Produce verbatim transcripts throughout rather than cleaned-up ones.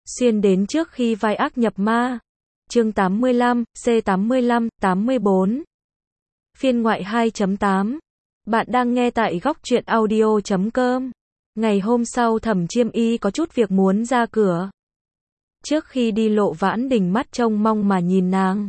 xuyên đến trước khi vai ác nhập ma. Chương tám mươi lăm, C tám mươi lăm, tám mươi bốn. Phiên ngoại hai chấm tám. Bạn đang nghe tại góc truyện audio chấm com. Ngày hôm sau Thẩm Chiêm Y có chút việc muốn ra cửa. Trước khi đi Lộ Vãn Đình mắt trông mong mà nhìn nàng.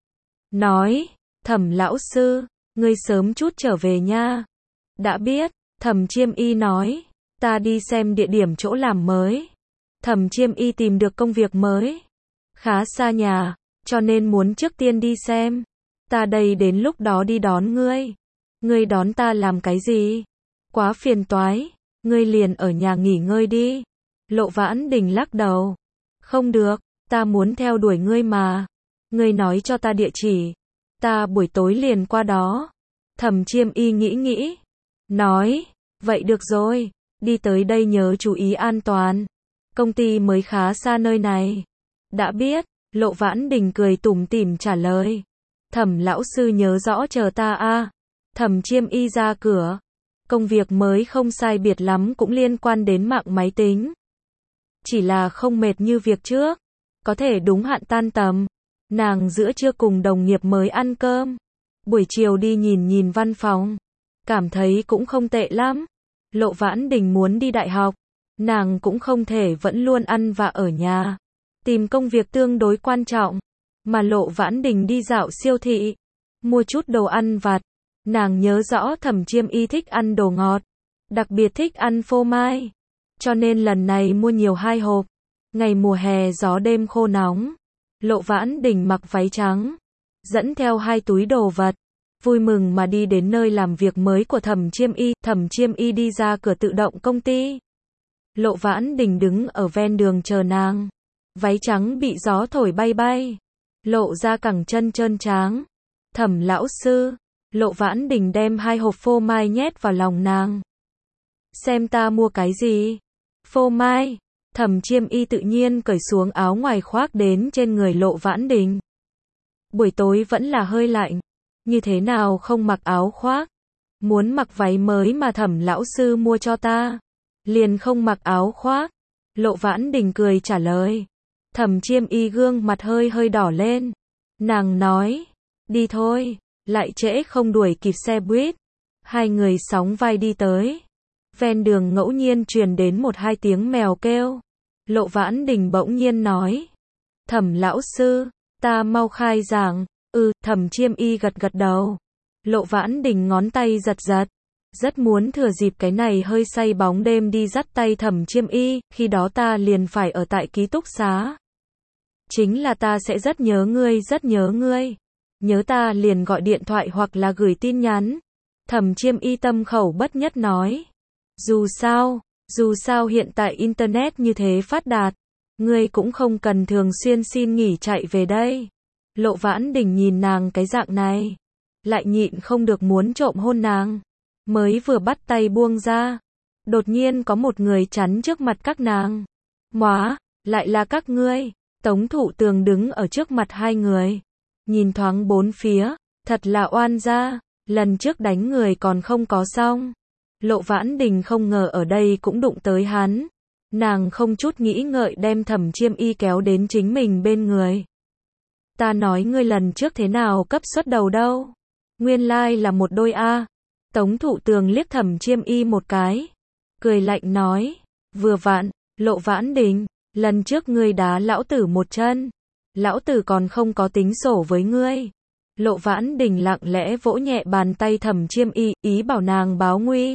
Nói, Thẩm lão sư, ngươi sớm chút trở về nha. Đã biết, Thẩm Chiêm Y nói, ta đi xem địa điểm chỗ làm mới. Thẩm Chiêm Y tìm được công việc mới. Khá xa nhà, cho nên muốn trước tiên đi xem. Ta đây đến lúc đó đi đón ngươi. Ngươi đón ta làm cái gì? Quá phiền toái, ngươi liền ở nhà nghỉ ngơi đi. Lộ Vãn Đình lắc đầu. Không được, ta muốn theo đuổi ngươi mà. Ngươi nói cho ta địa chỉ. Ta buổi tối liền qua đó. Thẩm Chiêm Y nghĩ nghĩ. Nói, vậy được rồi, đi tới đây nhớ chú ý an toàn. Công ty mới khá xa nơi này. Đã biết, Lộ Vãn Đình cười tủm tỉm trả lời. Thẩm lão sư nhớ rõ chờ ta a. Thẩm Chiêm Y ra cửa. Công việc mới không sai biệt lắm cũng liên quan đến mạng máy tính. Chỉ là không mệt như việc trước. Có thể đúng hạn tan tầm. Nàng giữa trưa cùng đồng nghiệp mới ăn cơm. Buổi chiều đi nhìn nhìn văn phòng. Cảm thấy cũng không tệ lắm. Lộ Vãn Đình muốn đi đại học. Nàng cũng không thể vẫn luôn ăn và ở nhà. Tìm công việc tương đối quan trọng. Mà Lộ Vãn Đình đi dạo siêu thị. Mua chút đồ ăn vặt. Nàng nhớ rõ Thẩm Chiêm Y thích ăn đồ ngọt. Đặc biệt thích ăn phô mai. Cho nên lần này mua nhiều hai hộp. Ngày mùa hè gió đêm khô nóng. Lộ Vãn Đình mặc váy trắng. Dẫn theo hai túi đồ vật. Vui mừng mà đi đến nơi làm việc mới của Thẩm Chiêm Y. Thẩm Chiêm Y đi ra cửa tự động công ty. Lộ Vãn Đình đứng ở ven đường chờ nàng. Váy trắng bị gió thổi bay bay. Lộ ra cẳng chân trơn tráng. Thẩm lão sư. Lộ Vãn Đình đem hai hộp phô mai nhét vào lòng nàng. Xem ta mua cái gì? Phô mai. Thẩm Chiêm Y tự nhiên cởi xuống áo ngoài khoác đến trên người Lộ Vãn Đình. Buổi tối vẫn là hơi lạnh. Như thế nào không mặc áo khoác? Muốn mặc váy mới mà Thẩm lão sư mua cho ta. Liền không mặc áo khoác. Lộ Vãn Đình cười trả lời. Thẩm Chiêm Y gương mặt hơi hơi đỏ lên. Nàng nói, đi thôi, lại trễ không đuổi kịp xe buýt. Hai người sóng vai đi tới. Ven đường ngẫu nhiên truyền đến một hai tiếng mèo kêu. Lộ Vãn Đình bỗng nhiên nói. Thẩm lão sư, ta mau khai giảng. Ừ, Thẩm Chiêm Y gật gật đầu. Lộ Vãn Đình ngón tay giật giật. Rất muốn thừa dịp cái này hơi say bóng đêm đi dắt tay Thẩm Chiêm Y, khi đó ta liền phải ở tại ký túc xá. Chính là ta sẽ rất nhớ ngươi, rất nhớ ngươi. Nhớ ta liền gọi điện thoại hoặc là gửi tin nhắn. Thẩm Chiêm Y tâm khẩu bất nhất nói. Dù sao, dù sao hiện tại Internet như thế phát đạt. Ngươi cũng không cần thường xuyên xin nghỉ chạy về đây. Lộ Vãn Đình nhìn nàng cái dạng này. Lại nhịn không được muốn trộm hôn nàng. Mới vừa bắt tay buông ra. Đột nhiên có một người chắn trước mặt các nàng. Móa, lại là các ngươi. Tống Thụ Tường đứng ở trước mặt hai người. Nhìn thoáng bốn phía. Thật là oan gia. Lần trước đánh người còn không có xong. Lộ Vãn Đình không ngờ ở đây cũng đụng tới hắn. Nàng không chút nghĩ ngợi đem Thẩm Chiêm Y kéo đến chính mình bên người. Ta nói ngươi lần trước thế nào cấp suất đầu đâu. Nguyên lai là một đôi A. Tống Thụ Tường liếc Thẩm Chiêm Y một cái. Cười lạnh nói. Vừa vặn, Lộ Vãn Đình, lần trước ngươi đá lão tử một chân. Lão tử còn không có tính sổ với ngươi. Lộ Vãn Đình lặng lẽ vỗ nhẹ bàn tay Thẩm Chiêm Y, ý bảo nàng báo nguy.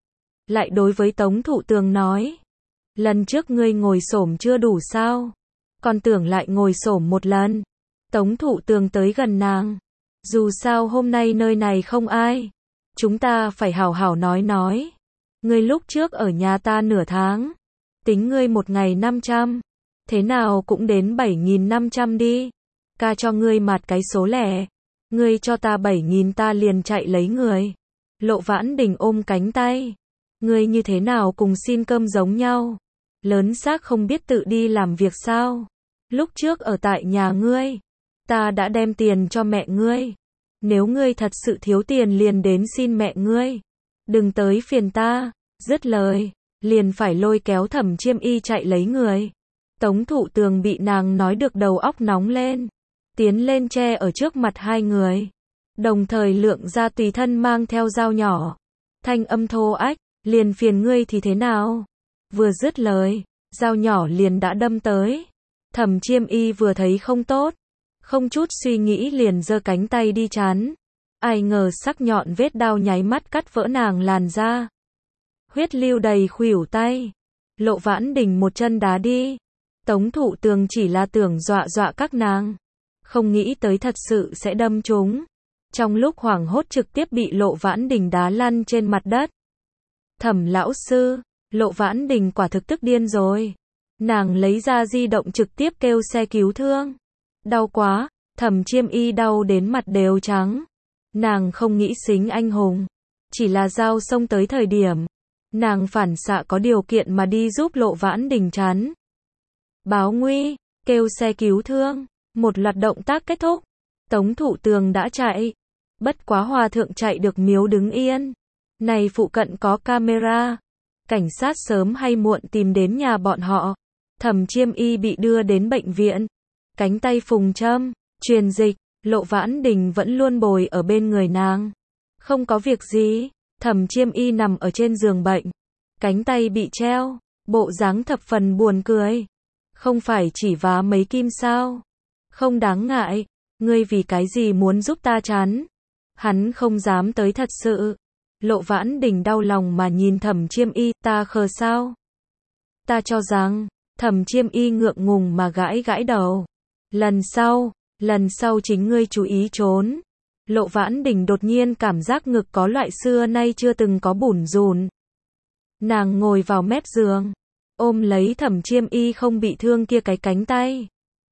Lại đối với Tống Thụ Tường nói. Lần trước ngươi ngồi xổm chưa đủ sao? Còn tưởng lại ngồi xổm một lần. Tống Thụ Tường tới gần nàng. Dù sao hôm nay nơi này không ai. Chúng ta phải hảo hảo nói nói. Ngươi lúc trước ở nhà ta nửa tháng. Tính ngươi một ngày năm trăm. Thế nào cũng đến bảy nghìn năm trăm đi. Ca cho ngươi mạt cái số lẻ. Ngươi cho ta bảy nghìn ta liền chạy lấy người. Lộ Vãn Đình ôm cánh tay. Ngươi như thế nào cùng xin cơm giống nhau. Lớn xác không biết tự đi làm việc sao. Lúc trước ở tại nhà ngươi. Ta đã đem tiền cho mẹ ngươi. Nếu ngươi thật sự thiếu tiền liền đến xin mẹ ngươi. Đừng tới phiền ta. Dứt lời. Liền phải lôi kéo Thẩm Chiêm Y chạy lấy người. Tống Thụ Tường bị nàng nói được đầu óc nóng lên, tiến lên che ở trước mặt hai người, đồng thời lượng ra tùy thân mang theo dao nhỏ, thanh âm thô ách, liền phiền ngươi thì thế nào? Vừa dứt lời, dao nhỏ liền đã đâm tới. Thẩm Chiêm Y vừa thấy không tốt, không chút suy nghĩ liền giơ cánh tay đi chắn. Ai ngờ sắc nhọn vết đao nháy mắt cắt vỡ nàng làn da. Huyết lưu đầy khuỷu tay. Lộ Vãn Đình một chân đá đi. Tống Thụ Tường chỉ là tưởng dọa dọa các nàng, không nghĩ tới thật sự sẽ đâm chúng. Trong lúc hoảng hốt trực tiếp bị Lộ Vãn Đình đá lăn trên mặt đất. Thẩm lão sư, Lộ Vãn Đình quả thực tức điên rồi. Nàng lấy ra di động trực tiếp kêu xe cứu thương. Đau quá, Thẩm Chiêm Y đau đến mặt đều trắng. Nàng không nghĩ xính anh hùng, chỉ là dao xông tới thời điểm, nàng phản xạ có điều kiện mà đi giúp Lộ Vãn Đình chắn. Báo nguy, kêu xe cứu thương, một loạt động tác kết thúc. Tống Thụ Tường đã chạy, bất quá hòa thượng chạy được miếu đứng yên. Này phụ cận có camera, cảnh sát sớm hay muộn tìm đến nhà bọn họ. Thẩm Chiêm Y bị đưa đến bệnh viện, cánh tay phùng châm, truyền dịch, Lộ Vãn Đình vẫn luôn bồi ở bên người nàng. Không có việc gì, Thẩm Chiêm Y nằm ở trên giường bệnh, cánh tay bị treo, bộ dáng thập phần buồn cười. Không phải chỉ vá mấy kim sao? Không đáng ngại, ngươi vì cái gì muốn giúp ta chắn? Hắn không dám tới thật sự. Lộ Vãn Đình đau lòng mà nhìn Thẩm Chiêm Y, ta khờ sao? Ta cho rằng, Thẩm Chiêm Y ngượng ngùng mà gãi gãi đầu. Lần sau, lần sau chính ngươi chú ý trốn. Lộ Vãn Đình đột nhiên cảm giác ngực có loại xưa nay chưa từng có bủn rủn. Nàng ngồi vào mép giường, ôm lấy Thẩm Chiêm Y không bị thương kia cái cánh tay.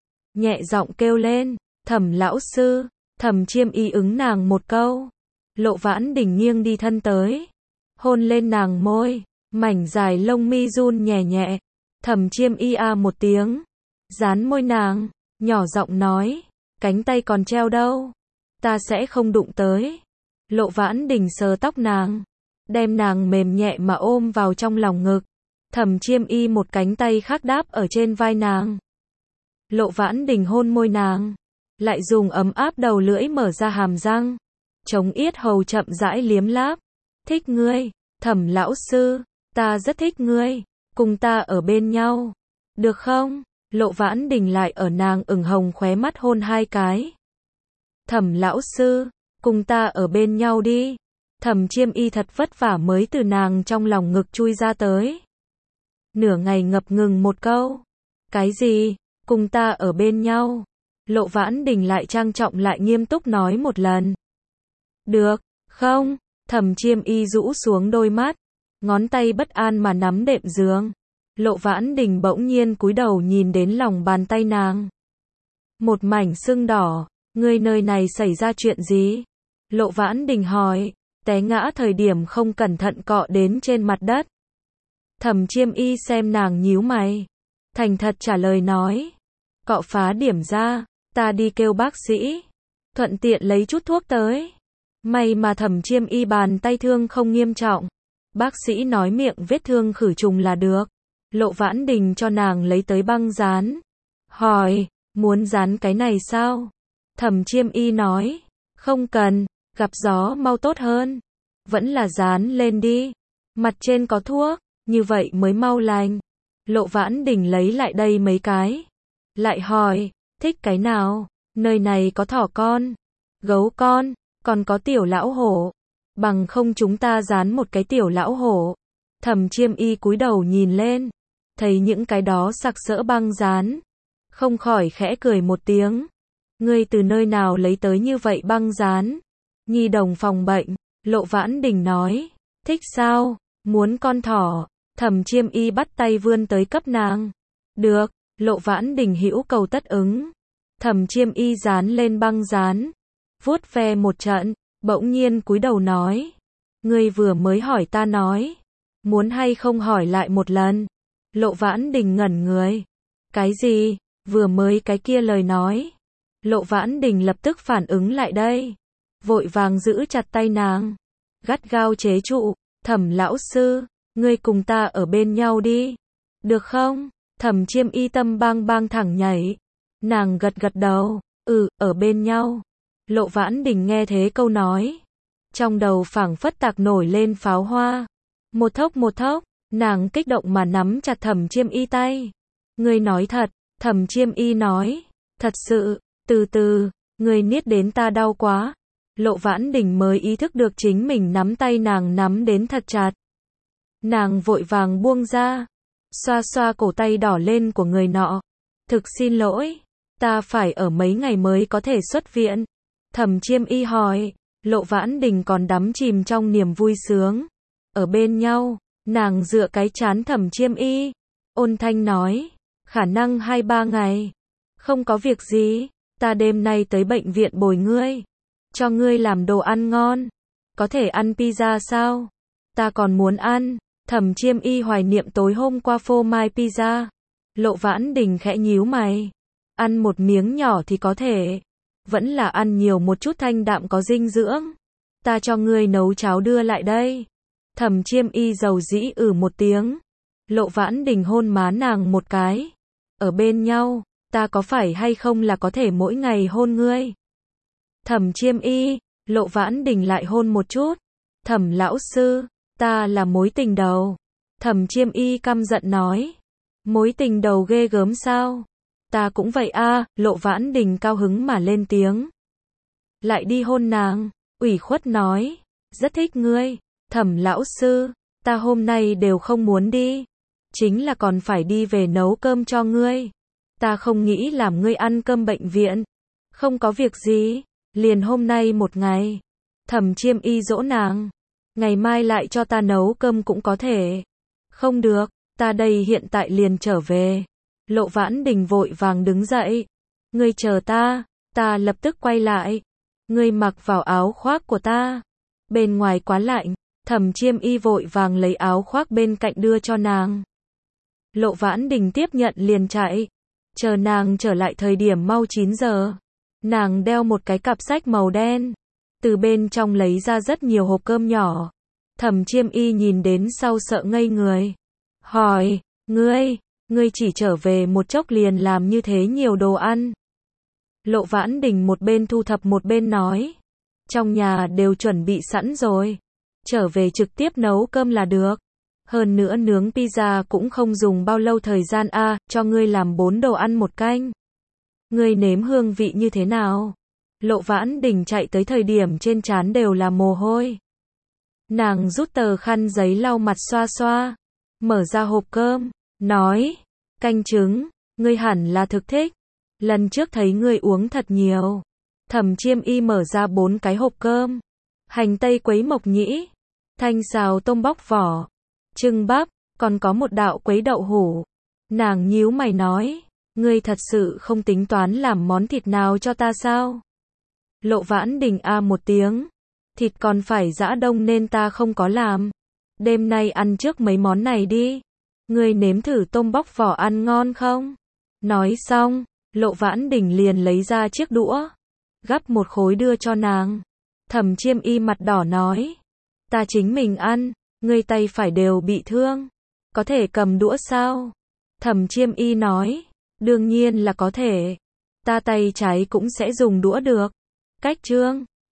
Nhẹ giọng kêu lên, Thẩm lão sư. Thẩm Chiêm Y ứng nàng một câu. Lộ Vãn Đình nghiêng đi thân tới, hôn lên nàng môi, mảnh dài lông mi run nhẹ nhẹ. Thẩm Chiêm Y a một tiếng, dán môi nàng, nhỏ giọng nói, cánh tay còn treo đâu, ta sẽ không đụng tới. Lộ Vãn Đình sờ tóc nàng, đem nàng mềm nhẹ mà ôm vào trong lòng ngực. Thẩm Chiêm Y một cánh tay khác đáp ở trên vai nàng. Lộ Vãn Đình hôn môi nàng, lại dùng ấm áp đầu lưỡi mở ra hàm răng, chống yết hầu chậm rãi liếm láp. Thích ngươi, Thẩm lão sư, ta rất thích ngươi, cùng ta ở bên nhau, được không? Lộ Vãn Đình lại ở nàng ửng hồng khóe mắt hôn hai cái. Thẩm lão sư, cùng ta ở bên nhau đi. Thẩm Chiêm Y thật vất vả mới từ nàng trong lòng ngực chui ra tới. Nửa ngày ngập ngừng một câu. Cái gì? Cùng ta ở bên nhau? Lộ Vãn Đình lại trang trọng lại nghiêm túc nói một lần. Được, không? Thẩm Chiêm Y rũ xuống đôi mắt, ngón tay bất an mà nắm đệm giường. Lộ Vãn Đình bỗng nhiên cúi đầu nhìn đến lòng bàn tay nàng. Một mảnh sưng đỏ, ngươi nơi này xảy ra chuyện gì? Lộ Vãn Đình hỏi, té ngã thời điểm không cẩn thận cọ đến trên mặt đất. Thẩm Chiêm Y xem nàng nhíu mày, thành thật trả lời nói, cọ phá điểm ra, ta đi kêu bác sĩ, thuận tiện lấy chút thuốc tới. May mà Thẩm Chiêm Y bàn tay thương không nghiêm trọng, bác sĩ nói miệng vết thương khử trùng là được. Lộ Vãn Đình cho nàng lấy tới băng dán, hỏi, muốn dán cái này sao? Thẩm Chiêm Y nói, không cần, gặp gió mau tốt hơn, vẫn là dán lên đi, mặt trên có thuốc, như vậy mới mau lành. Lộ Vãn Đình lấy lại đây mấy cái, lại hỏi, thích cái nào? Nơi này có thỏ con, gấu con, còn có tiểu lão hổ, bằng không chúng ta dán một cái tiểu lão hổ. Thẩm Chiêm Y cúi đầu nhìn lên, thấy những cái đó sặc sỡ băng dán, không khỏi khẽ cười một tiếng. Ngươi từ nơi nào lấy tới như vậy băng dán? Nhi đồng phòng bệnh. Lộ Vãn Đình nói, thích sao? Muốn con thỏ? Thẩm Chiêm Y bắt tay vươn tới cấp nàng. Được. Lộ Vãn Đình hữu cầu tất ứng. Thẩm Chiêm Y dán lên băng dán, vuốt ve một trận, bỗng nhiên cúi đầu nói, ngươi vừa mới hỏi ta nói, muốn hay không hỏi lại một lần? Lộ Vãn Đình ngẩn người. Cái gì? Vừa mới cái kia lời nói. Lộ Vãn Đình lập tức phản ứng lại đây, vội vàng giữ chặt tay nàng, gắt gao chế trụ. Thẩm lão sư, ngươi cùng ta ở bên nhau đi, được không? Thẩm Chiêm Y tâm bang bang thẳng nhảy. Nàng gật gật đầu, ừ, ở bên nhau. Lộ Vãn Đình nghe thế câu nói. Trong đầu phảng phất tạc nổi lên pháo hoa. Một thốc một thốc, nàng kích động mà nắm chặt Thẩm Chiêm Y tay. Ngươi nói thật, Thẩm Chiêm Y nói. Thật sự, từ từ, ngươi niết đến ta đau quá. Lộ Vãn Đình mới ý thức được chính mình nắm tay nàng nắm đến thật chặt. Nàng vội vàng buông ra, xoa xoa cổ tay đỏ lên của người nọ. Thực xin lỗi, ta phải ở mấy ngày mới có thể xuất viện. Thẩm Chiêm Y hỏi, Lộ Vãn Đình còn đắm chìm trong niềm vui sướng. Ở bên nhau, nàng dựa cái trán Thẩm Chiêm Y, ôn thanh nói, khả năng hai ba ngày. Không có việc gì, ta đêm nay tới bệnh viện bồi ngươi. Cho ngươi làm đồ ăn ngon. Có thể ăn pizza sao? Ta còn muốn ăn. Thẩm Chiêm Y hoài niệm tối hôm qua phô mai pizza. Lộ Vãn Đình khẽ nhíu mày. Ăn một miếng nhỏ thì có thể. Vẫn là ăn nhiều một chút thanh đạm có dinh dưỡng. Ta cho ngươi nấu cháo đưa lại đây. Thẩm Chiêm Y dầu dĩ ử một tiếng. Lộ Vãn Đình hôn má nàng một cái. Ở bên nhau, ta có phải hay không là có thể mỗi ngày hôn ngươi? Thẩm Chiêm Y, Lộ Vãn Đình lại hôn một chút. Thẩm lão sư, ta là mối tình đầu. Thẩm Chiêm Y căm giận nói. Mối tình đầu ghê gớm sao? Ta cũng vậy a. Lộ Vãn Đình cao hứng mà lên tiếng. Lại đi hôn nàng, ủy khuất nói. Rất thích ngươi. Thẩm lão sư, ta hôm nay đều không muốn đi. Chính là còn phải đi về nấu cơm cho ngươi. Ta không nghĩ làm ngươi ăn cơm bệnh viện. Không có việc gì. Liền hôm nay một ngày. Thẩm Chiêm Y dỗ nàng. Ngày mai lại cho ta nấu cơm cũng có thể. Không được, ta đây hiện tại liền trở về. Lộ Vãn Đình vội vàng đứng dậy. Ngươi chờ ta, ta lập tức quay lại. Ngươi mặc vào áo khoác của ta. Bên ngoài quá lạnh. Thẩm Chiêm Y vội vàng lấy áo khoác bên cạnh đưa cho nàng. Lộ Vãn Đình tiếp nhận liền chạy. Chờ nàng trở lại thời điểm mau chín giờ. Nàng đeo một cái cặp sách màu đen. Từ bên trong lấy ra rất nhiều hộp cơm nhỏ. Thẩm Chiêm Y nhìn đến sau sợ ngây người. Hỏi, ngươi, ngươi chỉ trở về một chốc liền làm như thế nhiều đồ ăn. Lộ Vãn Đình một bên thu thập một bên nói. Trong nhà đều chuẩn bị sẵn rồi. Trở về trực tiếp nấu cơm là được. Hơn nữa nướng pizza cũng không dùng bao lâu thời gian a, à, cho ngươi làm bốn đồ ăn một canh. Ngươi nếm hương vị như thế nào? Lộ Vãn Đình chạy tới thời điểm trên trán đều là mồ hôi. Nàng rút tờ khăn giấy lau mặt xoa xoa, mở ra hộp cơm, nói, canh trứng, ngươi hẳn là thực thích. Lần trước thấy ngươi uống thật nhiều. Thẩm Chiêm Y mở ra bốn cái hộp cơm. Hành tây quấy mộc nhĩ, thanh xào tôm bóc vỏ, trưng bắp, còn có một đạo quấy đậu hũ. Nàng nhíu mày nói, ngươi thật sự không tính toán làm món thịt nào cho ta sao? Lộ Vãn Đình a một tiếng, thịt còn phải giã đông nên ta không có làm. Đêm nay ăn trước mấy món này đi. Ngươi nếm thử tôm bóc vỏ ăn ngon không? Nói xong, Lộ Vãn Đình liền lấy ra chiếc đũa, gắp một khối đưa cho nàng. Thẩm Chiêm Y mặt đỏ nói, ta chính mình ăn, ngươi tay phải đều bị thương, có thể cầm đũa sao? Thẩm Chiêm Y nói, đương nhiên là có thể, ta tay trái cũng sẽ dùng đũa được. Cách trương